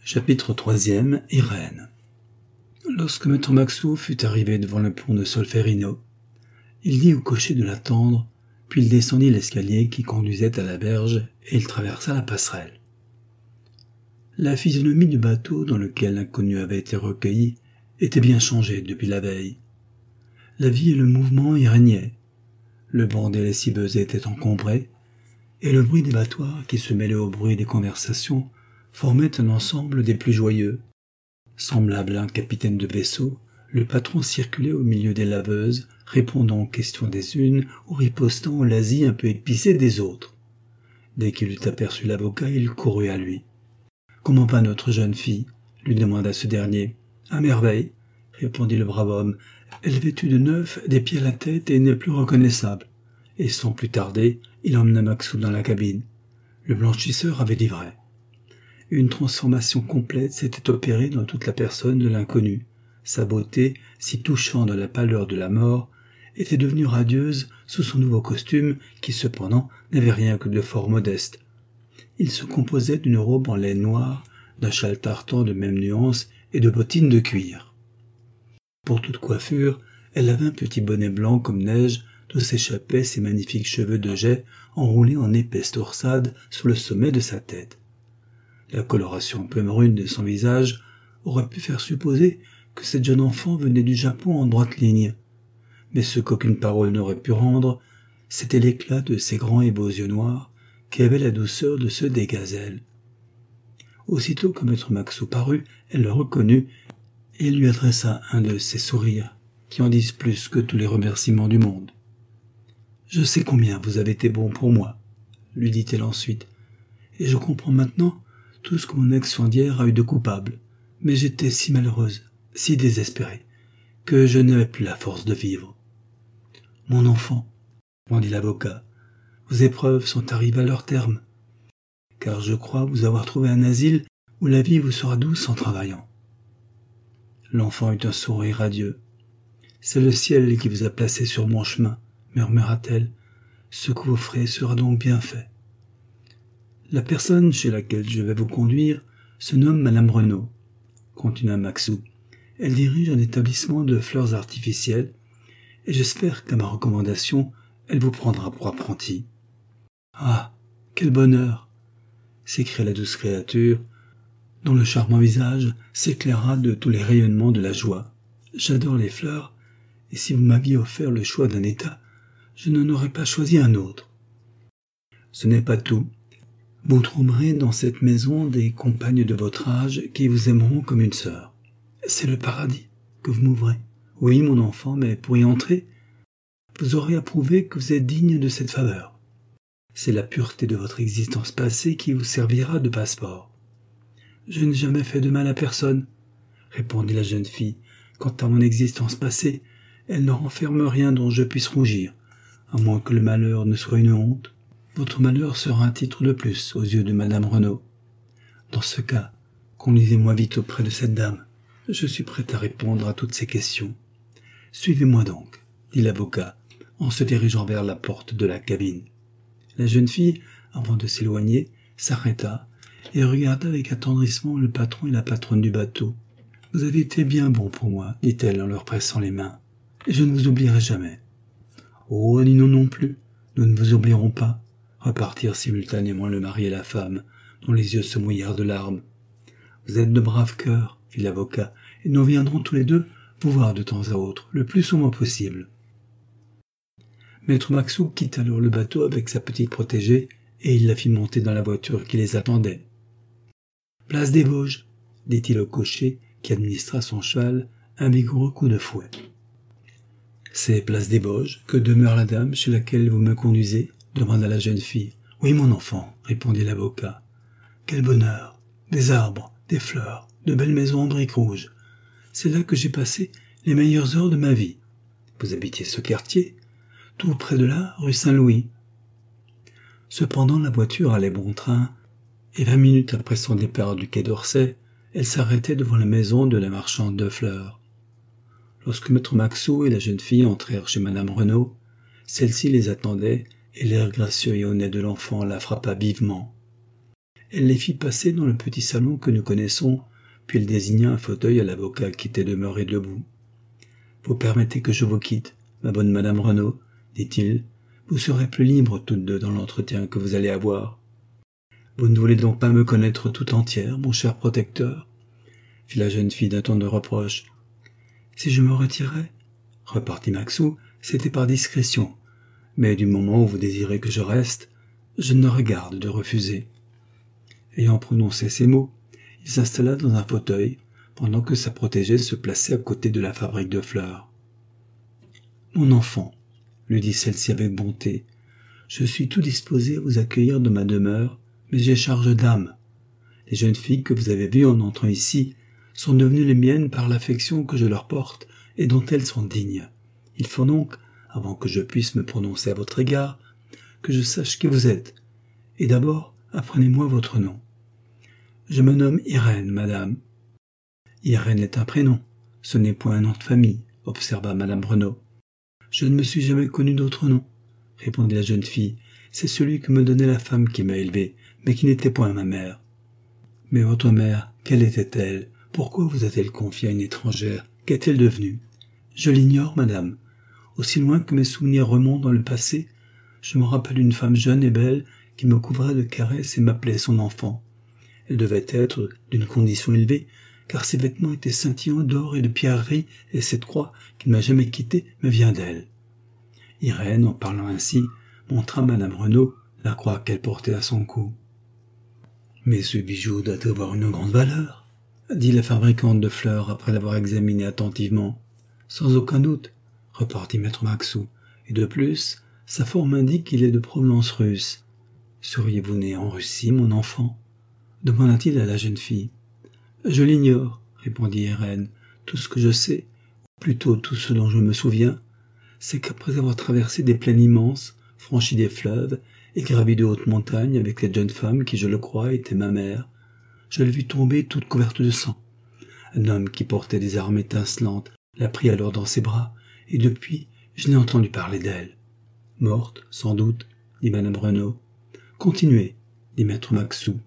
Chapitre 3e. Irène. Lorsque maître Maxou fut arrivé devant le pont de Solferino, il dit au cocher de l'attendre, puis il descendit l'escalier qui conduisait à la berge et il traversa la passerelle. La physionomie du bateau dans lequel l'inconnu avait été recueilli était bien changée depuis la veille. La vie et le mouvement y régnaient. Le banc des lessiveuses était encombré, et le bruit des battoirs qui se mêlait au bruit des conversations formait un ensemble des plus joyeux. Semblable à un capitaine de vaisseau, le patron circulait au milieu des laveuses, répondant aux questions des unes ou ripostant aux lazzi un peu épicés des autres. Dès qu'il eut aperçu l'avocat, il courut à lui. « Comment va notre jeune fille ?» lui demanda ce dernier. « À merveille, » répondit le brave homme. « Elle est vêtue de neuf, des pieds à la tête et n'est plus reconnaissable. » Et sans plus tarder, il emmena Maxou dans la cabine. Le blanchisseur avait dit vrai. Une transformation complète s'était opérée dans toute la personne de l'inconnu. Sa beauté, si touchante dans la pâleur de la mort, était devenue radieuse sous son nouveau costume qui, cependant, n'avait rien que de fort modeste. Il se composait d'une robe en laine noire, d'un châle tartan de même nuance et de bottines de cuir. Pour toute coiffure, elle avait un petit bonnet blanc comme neige d'où s'échappaient ses magnifiques cheveux de jais enroulés en épaisse torsade sur le sommet de sa tête. La coloration un peu brune de son visage aurait pu faire supposer que cette jeune enfant venait du Japon en droite ligne. Mais ce qu'aucune parole n'aurait pu rendre, c'était l'éclat de ses grands et beaux yeux noirs, qui avaient la douceur de ceux des gazelles. Aussitôt que maître Maxou parut, elle le reconnut et lui adressa un de ces sourires qui en disent plus que tous les remerciements du monde. « Je sais combien vous avez été bon pour moi, » lui dit-elle ensuite, « et je comprends maintenant tout ce que mon ex-fondière a eu de coupable, mais j'étais si malheureuse, si désespérée, que je n'avais plus la force de vivre. »« Mon enfant, » répondit l'avocat, « vos épreuves sont arrivées à leur terme, car je crois vous avoir trouvé un asile où la vie vous sera douce en travaillant. » L'enfant eut un sourire radieux. « C'est le ciel qui vous a placé sur mon chemin, » murmura-t-elle. « Ce que vous ferez sera donc bien fait. » La personne chez laquelle je vais vous conduire se nomme Madame Renaud, continua Maxou. Elle dirige un établissement de fleurs artificielles et j'espère qu'à ma recommandation, elle vous prendra pour apprenti. Ah, quel bonheur! S'écria la douce créature, dont le charmant visage s'éclaira de tous les rayonnements de la joie. J'adore les fleurs, et si vous m'aviez offert le choix d'un état, je n'en aurais pas choisi un autre. Ce n'est pas tout. Vous trouverez dans cette maison des compagnes de votre âge qui vous aimeront comme une sœur. C'est le paradis que vous m'ouvrez. Oui, mon enfant, mais pour y entrer, vous aurez à prouver que vous êtes digne de cette faveur. C'est la pureté de votre existence passée qui vous servira de passeport. Je n'ai jamais fait de mal à personne, répondit la jeune fille. Quant à mon existence passée, elle ne renferme rien dont je puisse rougir, à moins que le malheur ne soit une honte. Votre malheur sera un titre de plus aux yeux de Madame Renaud. Dans ce cas, conduisez-moi vite auprès de cette dame. Je suis prêt à répondre à toutes ces questions. Suivez-moi donc, dit l'avocat, en se dirigeant vers la porte de la cabine. La jeune fille, avant de s'éloigner, s'arrêta et regarda avec attendrissement le patron et la patronne du bateau. « Vous avez été bien bons pour moi, dit-elle en leur pressant les mains, et je ne vous oublierai jamais. »« Oh, ni nous non plus, nous ne vous oublierons pas. » Repartirent simultanément le mari et la femme, dont les yeux se mouillèrent de larmes. « Vous êtes de braves cœurs, » fit l'avocat, « et nous viendrons tous les deux vous voir de temps à autre, le plus souvent possible. » Maître Maxou quitta alors le bateau avec sa petite protégée, et il la fit monter dans la voiture qui les attendait. « Place des Vosges, » dit-il au cocher, qui administra son cheval un vigoureux coup de fouet. « C'est place des Vosges que demeure la dame chez laquelle vous me conduisez ?» demanda la jeune fille. « Oui, mon enfant, » répondit l'avocat. « Quel bonheur! Des arbres, des fleurs, de belles maisons en briques rouges. C'est là que j'ai passé les meilleures heures de ma vie. Vous habitiez ce quartier, tout près de là, rue Saint-Louis. » Cependant, la voiture allait bon train, et 20 minutes après son départ du quai d'Orsay, elle s'arrêtait devant la maison de la marchande de fleurs. Lorsque maître Maxou et la jeune fille entrèrent chez Madame Renaud, celle-ci les attendait, et l'air gracieux et honnête de l'enfant la frappa vivement. Elle les fit passer dans le petit salon que nous connaissons, puis elle désigna un fauteuil à l'avocat qui était demeuré debout. « Vous permettez que je vous quitte, ma bonne madame Renaud, dit-il. Vous serez plus libres toutes deux dans l'entretien que vous allez avoir. Vous ne voulez donc pas me connaître tout entière, mon cher protecteur, fit la jeune fille d'un ton de reproche. Si je me retirais, repartit Maxou, c'était par discrétion, mais du moment où vous désirez que je reste, je ne regarde de refuser. Ayant prononcé ces mots, il s'installa dans un fauteuil, pendant que sa protégée se plaçait à côté de la fabrique de fleurs. « Mon enfant, lui dit celle-ci avec bonté, je suis tout disposé à vous accueillir dans ma demeure, mais j'ai charge d'âme. Les jeunes filles que vous avez vues en entrant ici sont devenues les miennes par l'affection que je leur porte et dont elles sont dignes. Il faut donc, avant que je puisse me prononcer à votre égard, que je sache qui vous êtes. Et d'abord, apprenez-moi votre nom. Je me nomme Irène, madame. Irène est un prénom, ce n'est point un nom de famille, observa madame Renaud. Je ne me suis jamais connue d'autre nom, répondit la jeune fille. C'est celui que me donnait la femme qui m'a élevée, mais qui n'était point ma mère. Mais votre mère, quelle était-elle? Pourquoi vous a-t-elle confiée à une étrangère? Qu'est-elle devenue? Je l'ignore, madame. Aussi loin que mes souvenirs remontent dans le passé, je me rappelle une femme jeune et belle qui me couvrait de caresses et m'appelait son enfant. Elle devait être d'une condition élevée, car ses vêtements étaient scintillants d'or et de pierreries, et cette croix, qui ne m'a jamais quittée, me vient d'elle. Irène, en parlant ainsi, montra à madame Renaud la croix qu'elle portait à son cou. « Mais ce bijou doit avoir une grande valeur, » dit la fabricante de fleurs après l'avoir examiné attentivement. « Sans aucun doute, » repartit maître Maxou, « et de plus, sa forme indique qu'il est de provenance russe. Seriez-vous né en Russie, mon enfant ?» demanda-t-il à la jeune fille. « Je l'ignore, » répondit Irène. « Tout ce que je sais, ou plutôt tout ce dont je me souviens, c'est qu'après avoir traversé des plaines immenses, franchi des fleuves et gravi de hautes montagnes avec cette jeune femme qui, je le crois, était ma mère, je l'ai vue tomber toute couverte de sang. Un homme qui portait des armes étincelantes l'a pris alors dans ses bras, et depuis, je n'ai entendu parler d'elle. « Morte, sans doute, » dit madame Renaud. « Continuez, » dit maître Maxou.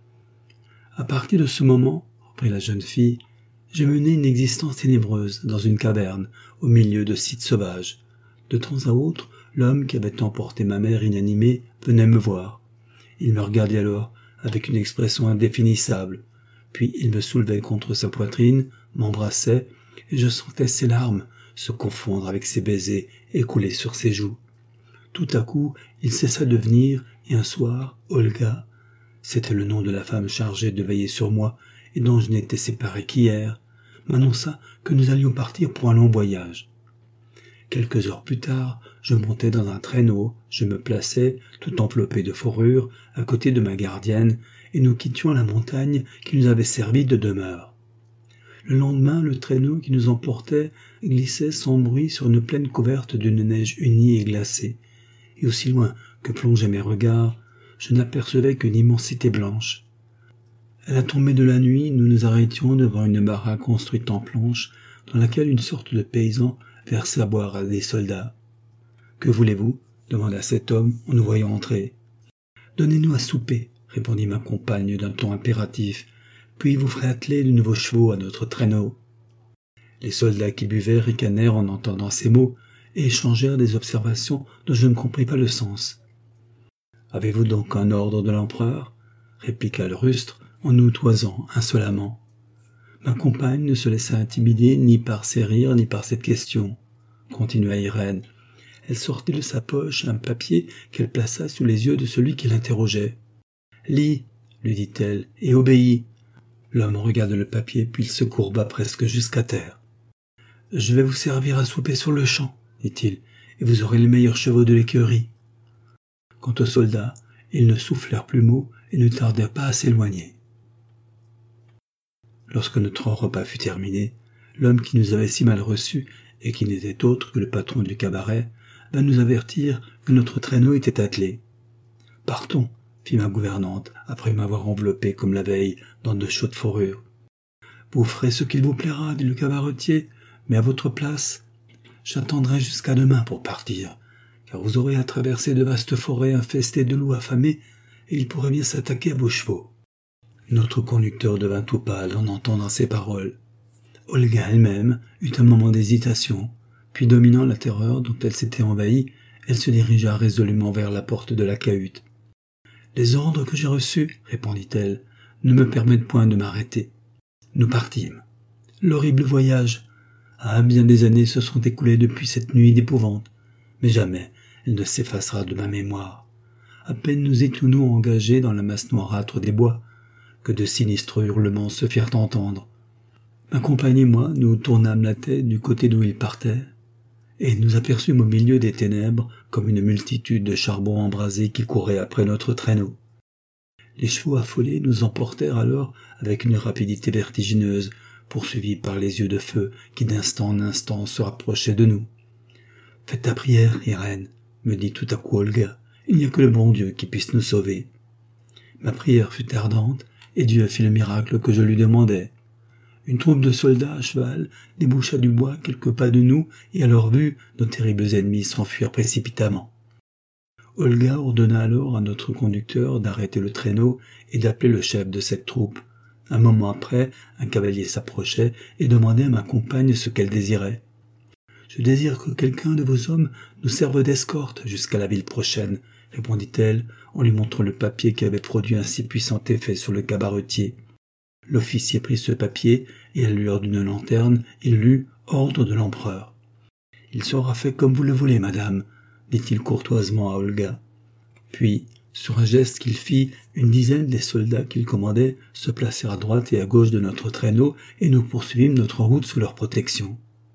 À partir de ce moment, reprit la jeune fille, j'ai mené une existence ténébreuse dans une caverne, au milieu de sites sauvages. De temps à autre, l'homme qui avait emporté ma mère inanimée venait me voir. Il me regardait alors avec une expression indéfinissable, puis il me soulevait contre sa poitrine, m'embrassait, et je sentais ses larmes se confondre avec ses baisers et couler sur ses joues. Tout à coup, il cessa de venir, et un soir, Olga, c'était le nom de la femme chargée de veiller sur moi et dont je n'étais séparé qu'hier, m'annonça que nous allions partir pour un long voyage. Quelques heures plus tard, je montais dans un traîneau, je me plaçais, tout enveloppé de fourrure, à côté de ma gardienne, et nous quittions la montagne qui nous avait servi de demeure. Le lendemain, le traîneau qui nous emportait glissait sans bruit sur une plaine couverte d'une neige unie et glacée, et aussi loin que plongeaient mes regards, je n'apercevais qu'une immensité blanche. À la tombée de la nuit, nous nous arrêtions devant une baraque construite en planches, dans laquelle une sorte de paysan versait à boire à des soldats. « Que voulez-vous » demanda cet homme en nous voyant entrer. « Donnez-nous à souper » répondit ma compagne d'un ton impératif, « puis vous ferez atteler de nouveaux chevaux à notre traîneau. » Les soldats qui buvaient ricanèrent en entendant ces mots et échangèrent des observations dont je ne compris pas le sens. « Avez-vous donc un ordre de l'empereur » répliqua le rustre en nous toisant insolemment. Ma compagne ne se laissa intimider ni par ces rires ni par cette question, continua Irène. Elle sortit de sa poche un papier qu'elle plaça sous les yeux de celui qui l'interrogeait. « Lis, » lui dit-elle, « et obéis. » L'homme regarda le papier, puis il se courba presque jusqu'à terre. « Je vais vous servir à souper sur le champ, » dit-il, « et vous aurez les meilleurs chevaux de l'écurie. » Quant aux soldats, ils ne soufflèrent plus mot et ne tardèrent pas à s'éloigner. Lorsque notre repas fut terminé, l'homme qui nous avait si mal reçus et qui n'était autre que le patron du cabaret vint nous avertir que notre traîneau était attelé. « Partons » fit ma gouvernante, après m'avoir enveloppé comme la veille dans de chaudes fourrures. « Vous ferez ce qu'il vous plaira, dit le cabaretier, mais à votre place, j'attendrai jusqu'à demain pour partir, car vous aurez à traverser de vastes forêts infestées de loups affamés et il pourrait bien s'attaquer à vos chevaux. » Notre conducteur devint tout pâle en entendant ces paroles. Olga elle-même eut un moment d'hésitation, puis dominant la terreur dont elle s'était envahie, elle se dirigea résolument vers la porte de la cahute. « Les ordres que j'ai reçus, répondit-elle, ne me permettent point de m'arrêter. » Nous partîmes. L'horrible voyage. Ah, bien des années se sont écoulées depuis cette nuit d'épouvante, mais jamais elle ne s'effacera de ma mémoire. À peine nous étions-nous engagés dans la masse noirâtre des bois, que de sinistres hurlements se firent entendre. Ma compagne et moi, nous tournâmes la tête du côté d'où il partait, et nous aperçûmes au milieu des ténèbres comme une multitude de charbons embrasés qui couraient après notre traîneau. Les chevaux affolés nous emportèrent alors avec une rapidité vertigineuse, poursuivis par les yeux de feu qui d'instant en instant se rapprochaient de nous. « Faites ta prière, Irène, » me dit tout à coup Olga. « Il n'y a que le bon Dieu qui puisse nous sauver. » Ma prière fut ardente, et Dieu fit le miracle que je lui demandais. Une troupe de soldats à cheval déboucha du bois quelques pas de nous, et à leur vue, nos terribles ennemis s'enfuirent précipitamment. Olga ordonna alors à notre conducteur d'arrêter le traîneau et d'appeler le chef de cette troupe. Un moment après, un cavalier s'approchait et demandait à ma compagne ce qu'elle désirait. « Je désire que quelqu'un de vos hommes nous serve d'escorte jusqu'à la ville prochaine, » répondit-elle en lui montrant le papier qui avait produit un si puissant effet sur le cabaretier. L'officier prit ce papier et à la lueur d'une lanterne, il lut « Ordre de l'empereur ». « Il sera fait comme vous le voulez, madame », dit-il courtoisement à Olga. Puis, sur un geste qu'il fit, une dizaine des soldats qu'il commandait se placèrent à droite et à gauche de notre traîneau et nous poursuivîmes notre route sous leur protection.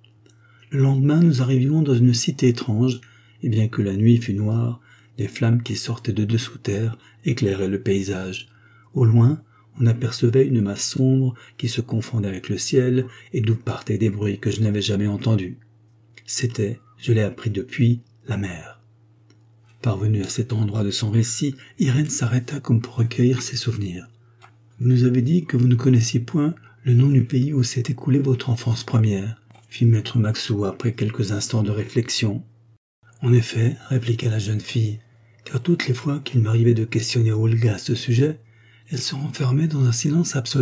Le lendemain, nous arrivions dans une cité étrange, et bien que la nuit fût noire, les flammes qui sortaient de dessous terre éclairaient le paysage. Au loin, on apercevait une masse sombre qui se confondait avec le ciel et d'où partaient des bruits que je n'avais jamais entendus. C'était, je l'ai appris depuis, la mer. Parvenue à cet endroit de son récit, Irène s'arrêta comme pour recueillir ses souvenirs. « Vous nous avez dit que vous ne connaissiez point le nom du pays où s'est écoulée votre enfance première, » fit maître Maxou après quelques instants de réflexion. « En effet, » répliqua la jeune fille, « car toutes les fois qu'il m'arrivait de questionner Olga à ce sujet, elle se renfermait dans un silence absolu. »«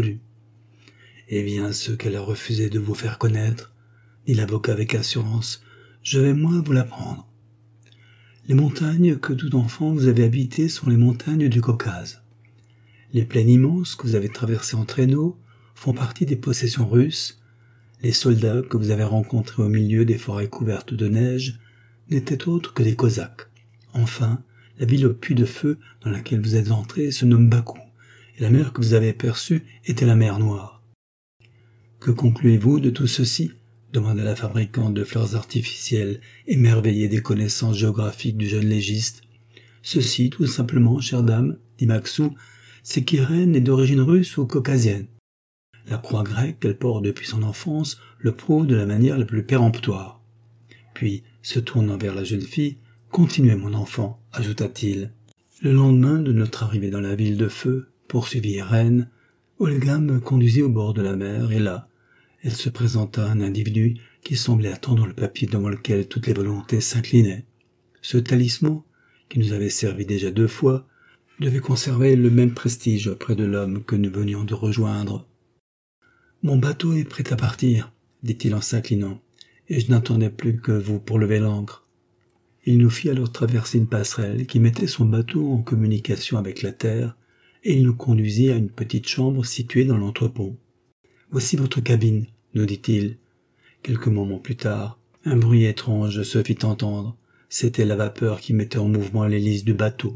Eh bien, ce qu'elle a refusé de vous faire connaître, » dit l'avocat avec assurance, « je vais moi vous l'apprendre. Les montagnes que tout enfant vous avez habitées sont les montagnes du Caucase. Les plaines immenses que vous avez traversées en traîneau font partie des possessions russes. Les soldats que vous avez rencontrés au milieu des forêts couvertes de neige n'étaient autres que des Cosaques. Enfin, la ville au puits de feu dans laquelle vous êtes entrés se nomme Bakou, et la mer que vous avez aperçue était la mer Noire. »« Que concluez-vous de tout ceci ?» demanda la fabricante de fleurs artificielles, émerveillée des connaissances géographiques du jeune légiste. « Ceci, tout simplement, chère dame, dit Maxou, c'est qu'Irène est d'origine russe ou caucasienne. La croix grecque qu'elle porte depuis son enfance le prouve de la manière la plus péremptoire. » Puis, se tournant vers la jeune fille, « Continuez, mon enfant, ajouta-t-il. Le lendemain de notre arrivée dans la ville de feu, poursuivit Irène, Olga me conduisit au bord de la mer, et là, elle se présenta à un individu qui semblait attendre le papier devant lequel toutes les volontés s'inclinaient. Ce talisman, qui nous avait servi déjà 2 fois, devait conserver le même prestige auprès de l'homme que nous venions de rejoindre. « Mon bateau est prêt à partir, » dit-il en s'inclinant, « et je n'attendais plus que vous pour lever l'ancre. » Il nous fit alors traverser une passerelle qui mettait son bateau en communication avec la terre, et il nous conduisit à une petite chambre située dans l'entrepont. « Voici votre cabine, » nous dit-il. Quelques moments plus tard, un bruit étrange se fit entendre. C'était la vapeur qui mettait en mouvement l'hélice du bateau.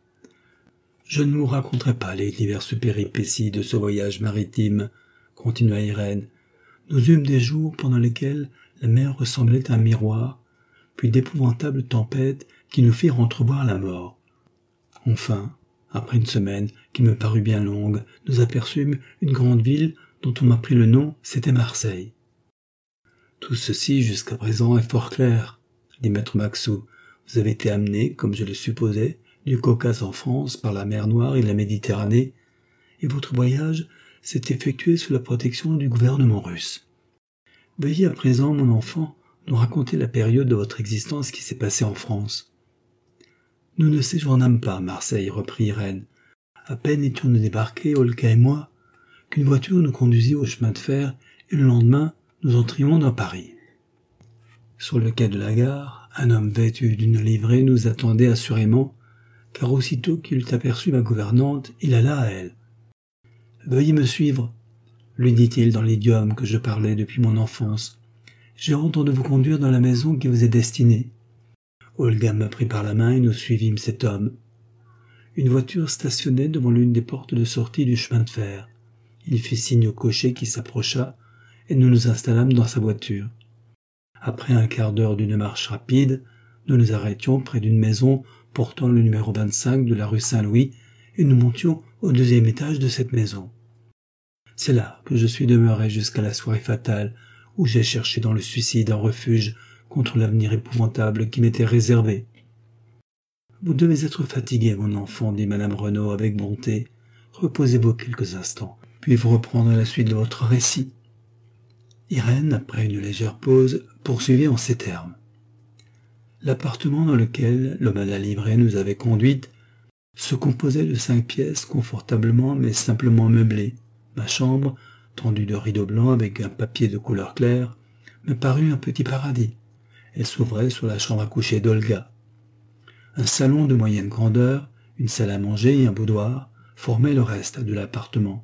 Je ne vous raconterai pas les diverses péripéties de ce voyage maritime, continua Irène. Nous eûmes des jours pendant lesquels la mer ressemblait à un miroir, puis d'épouvantables tempêtes qui nous firent entrevoir la mort. Enfin, après une semaine qui me parut bien longue, nous aperçûmes une grande ville dont on m'apprit le nom, c'était Marseille. « Tout ceci, jusqu'à présent, est fort clair, » dit maître Maxou. « Vous avez été amené, comme je le supposais, du Caucase en France par la mer Noire et la Méditerranée, et votre voyage s'est effectué sous la protection du gouvernement russe. Veuillez à présent, mon enfant, nous raconter la période de votre existence qui s'est passée en France. » « Nous ne séjournâmes pas à Marseille, reprit Irène. À peine étions-nous débarqués, Olga et moi, qu'une voiture nous conduisit au chemin de fer, et le lendemain, nous entrions dans Paris. Sur le quai de la gare, un homme vêtu d'une livrée nous attendait assurément, car aussitôt qu'il eut aperçu ma gouvernante, il alla à elle. « Veuillez me suivre », lui dit-il dans l'idiome que je parlais depuis mon enfance. « J'ai ordre de vous conduire dans la maison qui vous est destinée. » Olga me prit par la main et nous suivîmes cet homme. Une voiture stationnait devant l'une des portes de sortie du chemin de fer. Il fit signe au cocher qui s'approcha, et nous nous installâmes dans sa voiture. Après un quart d'heure d'une marche rapide, nous nous arrêtions près d'une maison portant le numéro 25 de la rue Saint-Louis, et nous montions au 2e étage de cette maison. C'est là que je suis demeuré jusqu'à la soirée fatale, où j'ai cherché dans le suicide un refuge contre l'avenir épouvantable qui m'était réservé. « Vous devez être fatigué, mon enfant, dit madame Renaud avec bonté. Reposez-vous quelques instants, puis vous reprendrez la suite de votre récit. » Irène, après une légère pause, poursuivit en ces termes. L'appartement dans lequel l'homme à la livrée nous avait conduites se composait de 5 pièces confortablement mais simplement meublées. Ma chambre, tendue de rideaux blancs avec un papier de couleur claire, me parut un petit paradis. Elle s'ouvrait sur la chambre à coucher d'Olga. Un salon de moyenne grandeur, une salle à manger et un boudoir formaient le reste de l'appartement.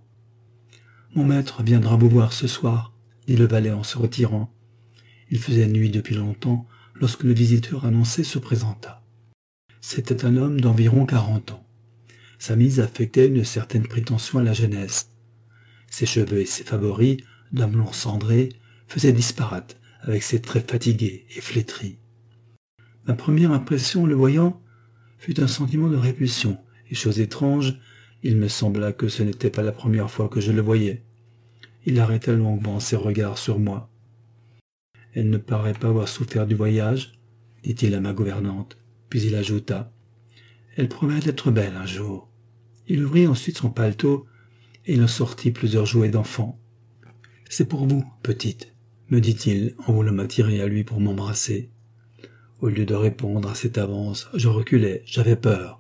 « Mon maître viendra vous voir ce soir », dit le valet en se retirant. Il faisait nuit depuis longtemps lorsque le visiteur annoncé se présenta. C'était un homme d'environ 40 ans. Sa mise affectait une certaine prétention à la jeunesse. Ses cheveux et ses favoris, d'un blond cendré, faisaient disparate avec ses traits fatigués et flétris. Ma première impression, le voyant, fut un sentiment de répulsion, et chose étrange, il me sembla que ce n'était pas la première fois que je le voyais. Il arrêta longuement ses regards sur moi. « Elle ne paraît pas avoir souffert du voyage, » dit-il à ma gouvernante, puis il ajouta. « Elle promet d'être belle un jour. » Il ouvrit ensuite son paletot, et il en sortit plusieurs jouets d'enfants. « C'est pour vous, petite, » me dit-il en voulant m'attirer à lui pour m'embrasser. Au lieu de répondre à cette avance, je reculai, j'avais peur.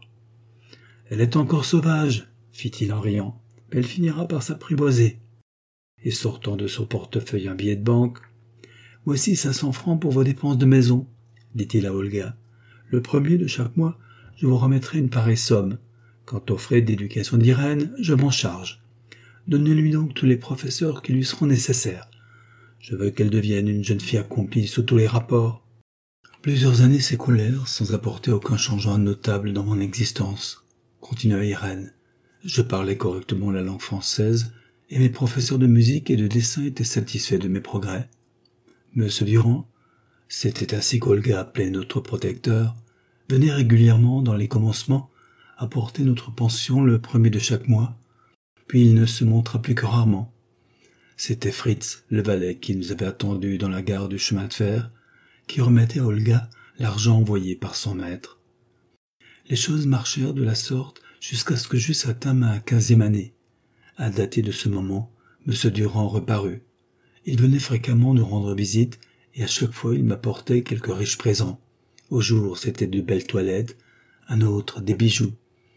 « Elle est encore sauvage, » fit-il en riant, « mais elle finira par s'apprivoiser. » Et sortant de son portefeuille un billet de banque, « Voici 500 francs pour vos dépenses de maison, » dit-il à Olga. « Le premier de chaque mois, je vous remettrai une pareille somme. Quant aux frais d'éducation d'Irène, je m'en charge. Donnez-lui donc tous les professeurs qui lui seront nécessaires. Je veux qu'elle devienne une jeune fille accomplie sous tous les rapports. » Plusieurs années s'écoulèrent sans apporter aucun changement notable dans mon existence, continua Irène. Je parlais correctement la langue française, et mes professeurs de musique et de dessin étaient satisfaits de mes progrès. Monsieur Durand, c'était ainsi qu'Olga appelait notre protecteur, venait régulièrement dans les commencements apporter notre pension le premier de chaque mois, puis il ne se montra plus que rarement. C'était Fritz, le valet qui nous avait attendus dans la gare du chemin de fer, qui remettait à Olga l'argent envoyé par son maître. Les choses marchèrent de la sorte jusqu'à ce que j'eusse atteint ma 15e année. À dater de ce moment, M. Durand reparut. Il venait fréquemment nous rendre visite, et à chaque fois il m'apportait quelques riches présents. Au jour, c'était de belles toilettes, un autre, des bijoux.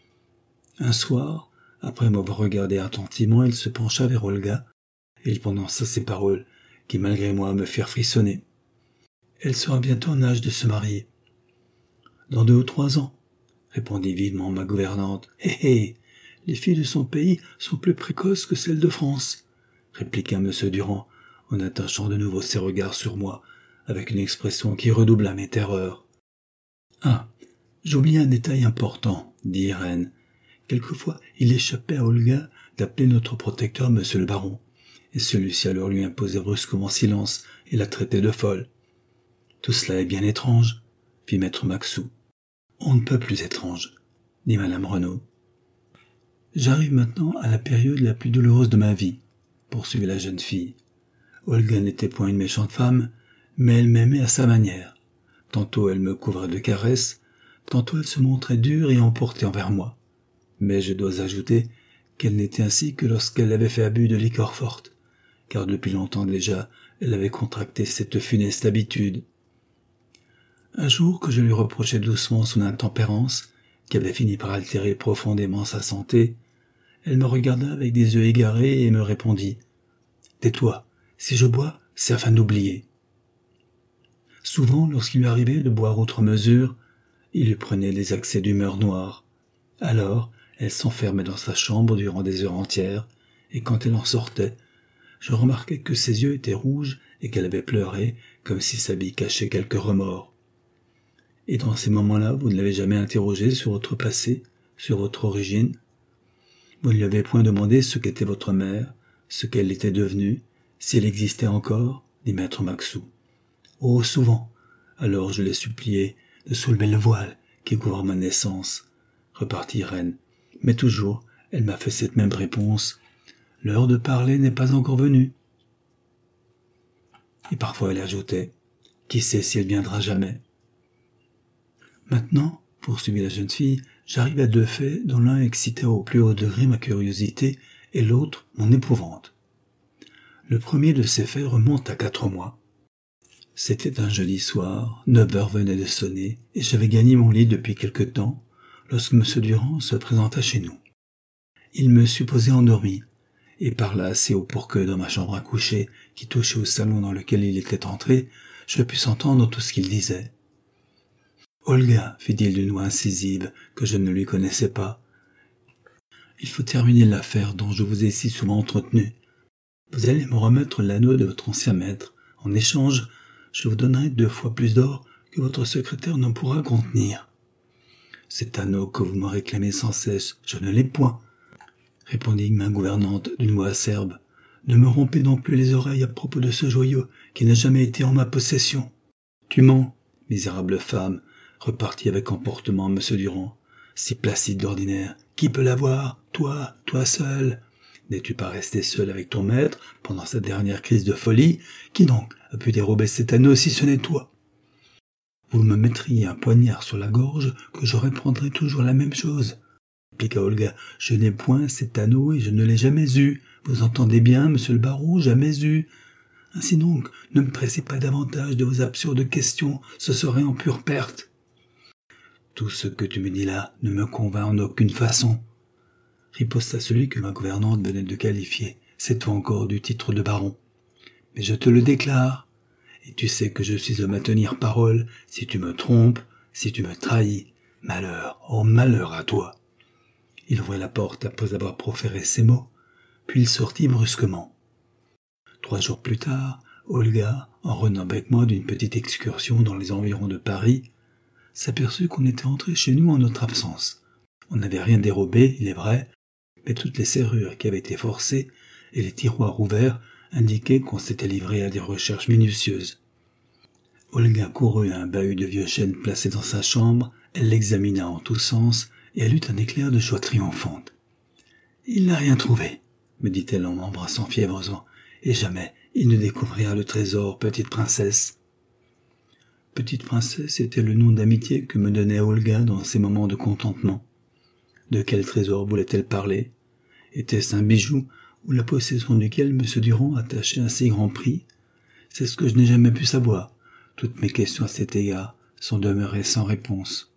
Un soir, après m'avoir regardé attentivement, il se pencha vers Olga, et il prononça ces paroles qui, malgré moi, me firent frissonner. « Elle sera bientôt en âge de se marier. »« Dans 2 ou 3 ans, » répondit vivement ma gouvernante. « Hé hé, les filles de son pays sont plus précoces que celles de France, » répliqua M. Durand, en attachant de nouveau ses regards sur moi, avec une expression qui redoubla mes terreurs. « Ah, j'oublie un détail important, » dit Irène. Quelquefois, il échappait à Olga d'appeler notre protecteur Monsieur le baron, et celui-ci alors lui imposait brusquement silence et la traitait de folle. « Tout cela est bien étrange, » fit maître Maxou. « On ne peut plus étrange, » dit madame Renaud. « J'arrive maintenant à la période la plus douloureuse de ma vie, » poursuivit la jeune fille. Olga n'était point une méchante femme, mais elle m'aimait à sa manière. Tantôt elle me couvrait de caresses, tantôt elle se montrait dure et emportée envers moi. Mais je dois ajouter qu'elle n'était ainsi que lorsqu'elle avait fait abus de liqueur forte, car depuis longtemps déjà elle avait contracté cette funeste habitude. Un jour que je lui reprochais doucement son intempérance, qui avait fini par altérer profondément sa santé, Elle me regarda avec des yeux égarés et me répondit « Tais-toi, si je bois, c'est afin d'oublier. » Souvent, lorsqu'il lui arrivait de boire outre mesure, il lui prenait des accès d'humeur noire. Alors, elle s'enfermait dans sa chambre durant des heures entières, et quand elle en sortait, je remarquais que ses yeux étaient rouges et qu'elle avait pleuré, comme si sa bille cachait quelque remords. Et dans ces moments-là, vous ne l'avez jamais interrogée sur votre passé, sur votre origine? Vous ne lui avez point demandé ce qu'était votre mère, ce qu'elle était devenue, si elle existait encore, dit maître Maxou. Oh, souvent. Alors je l'ai supplié de soulever le voile qui couvre ma naissance, repartit Irène. Mais toujours, elle m'a fait cette même réponse. L'heure de parler n'est pas encore venue. Et parfois elle ajoutait, qui sait si elle viendra jamais. Maintenant, poursuivit la jeune fille, j'arrive à deux faits dont l'un excitait au plus haut degré ma curiosité et l'autre mon épouvante. Le premier de ces faits remonte à 4 mois. C'était un jeudi soir, 9 heures venaient de sonner, et j'avais gagné mon lit depuis quelque temps, lorsque M. Durand se présenta chez nous. Il me supposait endormi, et parla assez haut pour que, dans ma chambre à coucher, qui touchait au salon dans lequel il était entré, je puisse entendre tout ce qu'il disait. « Olga, fit-il d'une voix incisive, que je ne lui connaissais pas, il faut terminer l'affaire dont je vous ai si souvent entretenu. Vous allez me remettre l'anneau de votre ancien maître. En échange, je vous donnerai 2 fois plus d'or que votre secrétaire ne pourra contenir. Cet anneau que vous me réclamez sans cesse, je ne l'ai point, répondit ma gouvernante d'une voix acerbe. Ne me rompez donc plus les oreilles à propos de ce joyau qui n'a jamais été en ma possession. Tu mens, misérable femme, repartit avec emportement M. Durand, si placide d'ordinaire. Qui peut l'avoir? Toi seul. N'es-tu pas resté seul avec ton maître pendant sa dernière crise de folie? Qui donc a pu dérober cet anneau si ce n'est toi? Vous me mettriez un poignard sur la gorge que je reprendrais toujours la même chose, répliqua Olga. Je n'ai point cet anneau et je ne l'ai jamais eu. Vous entendez bien, monsieur le baron, jamais eu. Ainsi donc, ne me pressez pas davantage de vos absurdes questions, ce serait en pure perte. Tout ce que tu me dis là ne me convainc en aucune façon, riposta celui que ma gouvernante venait de qualifier, cette fois encore du titre de baron. Mais je te le déclare, et tu sais que je suis homme à tenir parole, si tu me trompes, si tu me trahis, malheur, oh malheur à toi. Il ouvrit la porte après avoir proféré ces mots, puis il sortit brusquement. 3 jours plus tard, Olga, en revenant avec moi d'une petite excursion dans les environs de Paris, s'aperçut qu'on était entré chez nous en notre absence. On n'avait rien dérobé, il est vrai, mais toutes les serrures qui avaient été forcées et les tiroirs ouverts indiquaient qu'on s'était livré à des recherches minutieuses. Olga courut à un bahut de vieux chêne placé dans sa chambre, elle l'examina en tous sens, et elle eut un éclair de joie triomphante. « Il n'a rien trouvé, » me dit-elle en m'embrassant fiévreusement, « et jamais il ne découvrira le trésor, petite princesse. » Petite princesse était le nom d'amitié que me donnait Olga dans ces moments de contentement. De quel trésor voulait-elle parler? Était-ce un bijou ou la possession duquel M. Durand attachait un si grand prix? C'est ce que je n'ai jamais pu savoir. Toutes mes questions à cet égard sont demeurées sans réponse.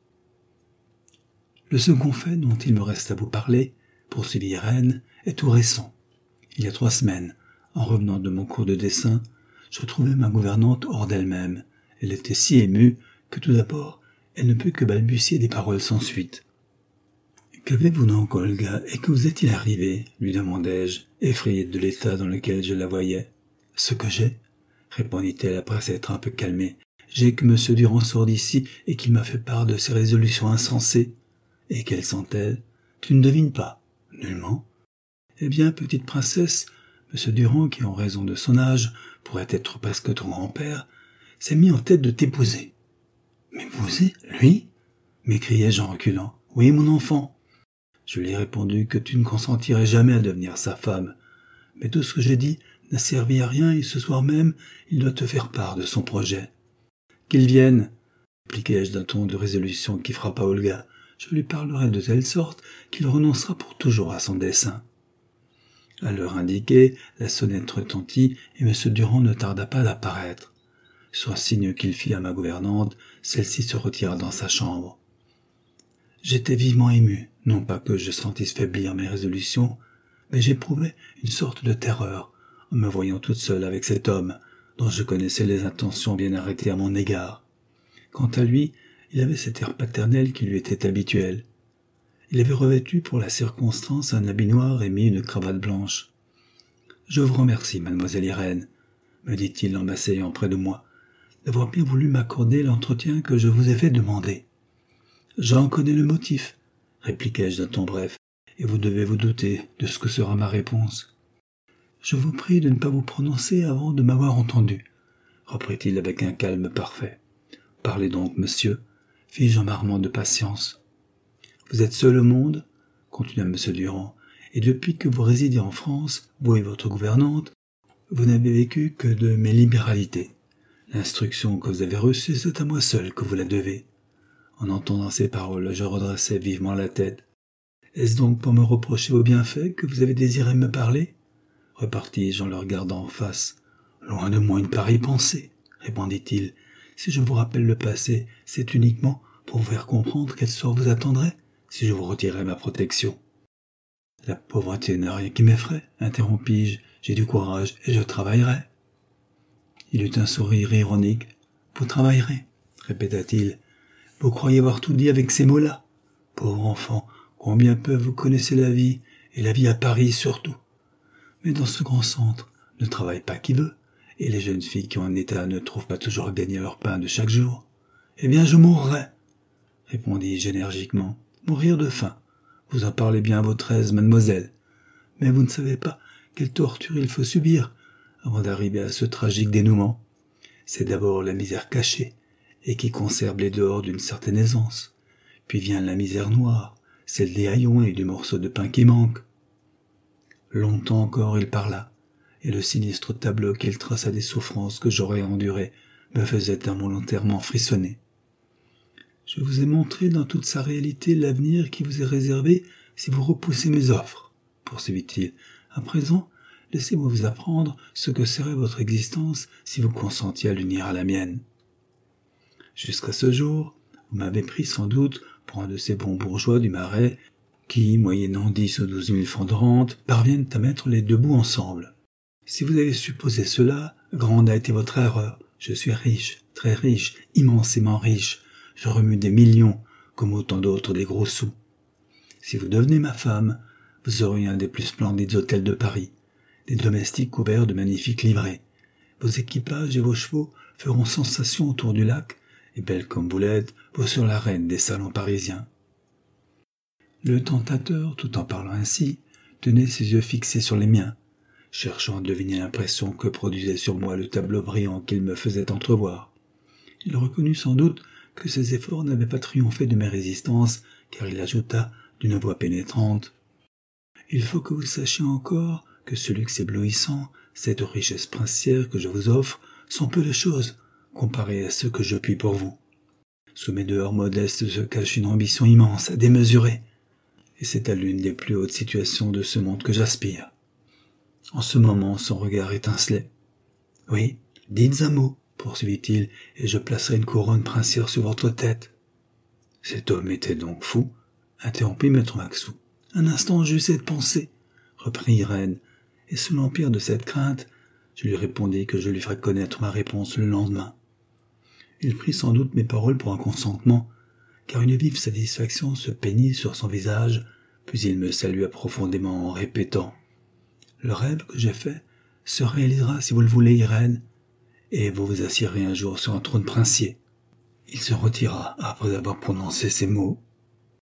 Le second fait dont il me reste à vous parler, poursuivit Irène, est tout récent. Il y a 3 semaines, en revenant de mon cours de dessin, je trouvai ma gouvernante hors d'elle-même. Elle était si émue que tout d'abord, elle ne put que balbutier des paroles sans suite. « Qu'avez-vous donc, Olga, et que vous est-il arrivé ?» lui demandai-je, effrayé de l'état dans lequel je la voyais. « Ce que j'ai ?» répondit-elle après s'être un peu calmée. « J'ai que M. Durand sort d'ici et qu'il m'a fait part de ses résolutions insensées. » « Et quelles sont-elles? Tu ne devines pas? »« Nullement. »« Eh bien, petite princesse, M. Durand, qui en raison de son âge pourrait être presque ton grand-père, s'est mis en tête de t'épouser. »« Mais vous, lui ?» m'écriai-je en reculant. « Oui, mon enfant. » Je lui ai répondu que tu ne consentirais jamais à devenir sa femme. Mais tout ce que j'ai dit n'a servi à rien et ce soir même, il doit te faire part de son projet. « Qu'il vienne !» répliquai-je d'un ton de résolution qui frappa Olga. Je lui parlerai de telle sorte qu'il renoncera pour toujours à son dessein. À l'heure indiquée, la sonnette retentit et M. Durand ne tarda pas d'apparaître. Sur un signe qu'il fit à ma gouvernante, celle-ci se retira dans sa chambre. J'étais vivement ému, Non pas que je sentisse faiblir mes résolutions, mais j'éprouvais une sorte de terreur en me voyant toute seule avec cet homme dont je connaissais les intentions bien arrêtées à mon égard. Quant à lui, il avait cet air paternel qui lui était habituel. Il avait revêtu pour la circonstance un habit noir et mis une cravate blanche. « Je vous remercie, mademoiselle Irène, » me dit-il en m'asseyant près de moi, « d'avoir bien voulu m'accorder l'entretien que je vous ai fait demander. »« J'en connais le motif, » répliquai-je d'un ton bref, « et vous devez vous douter de ce que sera ma réponse. »« Je vous prie de ne pas vous prononcer avant de m'avoir entendu, » reprit-il avec un calme parfait. « Parlez donc, monsieur, fis-je en m'armant de patience. »« Vous êtes seul au monde, » continua M. Durand, « et depuis que vous résidez en France, vous et votre gouvernante, vous n'avez vécu que de mes libéralités. L'instruction que vous avez reçue, c'est à moi seul que vous la devez. » En entendant ces paroles, je redressai vivement la tête. « Est-ce donc pour me reprocher vos bienfaits que vous avez désiré me parler ?» repartis-je en le regardant en face. « Loin de moi une pareille pensée, » répondit-il. « Si je vous rappelle le passé, c'est uniquement pour vous faire comprendre quel sort vous attendrait si je vous retirais ma protection. » « La pauvreté n'a rien qui m'effraie, » interrompis-je. « J'ai du courage et je travaillerai. » Il eut un sourire ironique. « Vous travaillerez, » répéta-t-il. « Vous croyez avoir tout dit avec ces mots-là. Pauvre enfant, combien peu vous connaissez la vie, et la vie à Paris surtout. Mais dans ce grand centre, ne travaille pas qui veut, et les jeunes filles qui ont un état ne trouvent pas toujours à gagner leur pain de chaque jour. Eh bien, je mourrai, répondis-je énergiquement. Mourir de faim. Vous en parlez bien à votre aise, mademoiselle. Mais vous ne savez pas quelle torture il faut subir avant d'arriver à ce tragique dénouement. C'est d'abord la misère cachée, et qui conserve les dehors d'une certaine aisance. Puis vient la misère noire, celle des haillons et du morceau de pain qui manque. » Longtemps encore il parla, et le sinistre tableau qu'il traça des souffrances que j'aurais endurées me faisait involontairement frissonner. « Je vous ai montré dans toute sa réalité l'avenir qui vous est réservé si vous repoussez mes offres, » poursuivit-il. « À présent, laissez-moi vous apprendre ce que serait votre existence si vous consentiez à l'unir à la mienne. Jusqu'à ce jour, vous m'avez pris sans doute pour un de ces bons bourgeois du Marais qui, moyennant 10 ou 12 000 francs de rente, parviennent à mettre les deux bouts ensemble. Si vous avez supposé cela, grande a été votre erreur. Je suis riche, très riche, immensément riche. Je remue des millions, comme autant d'autres des gros sous. Si vous devenez ma femme, vous aurez un des plus splendides hôtels de Paris, des domestiques couverts de magnifiques livrées. Vos équipages et vos chevaux feront sensation autour du lac, et belle comme vous l'êtes, vous serez la reine des salons parisiens. » Le tentateur, tout en parlant ainsi, tenait ses yeux fixés sur les miens, cherchant à deviner l'impression que produisait sur moi le tableau brillant qu'il me faisait entrevoir. Il reconnut sans doute que ses efforts n'avaient pas triomphé de mes résistances, car il ajouta d'une voix pénétrante: « Il faut que vous sachiez encore que ce luxe éblouissant, cette richesse princière que je vous offre, sont peu de choses comparés à ce que je puis pour vous. Sous mes dehors modestes se cache une ambition immense, démesurée, et c'est à l'une des plus hautes situations de ce monde que j'aspire. » En ce moment, son regard étincelait. « Oui, dites un mot, » poursuivit-il, « et je placerai une couronne princière sur votre tête. » « Cet homme était donc fou, » interrompit maître Maxou. « Un instant j'eus cette pensée, » reprit Irène, et sous l'empire de cette crainte, je lui répondis que je lui ferais connaître ma réponse le lendemain. Il prit sans doute mes paroles pour un consentement, car une vive satisfaction se peignit sur son visage, puis il me salua profondément en répétant: « Le rêve que j'ai fait se réalisera si vous le voulez, Irène, et vous vous assiérez un jour sur un trône princier. » Il se retira après avoir prononcé ces mots.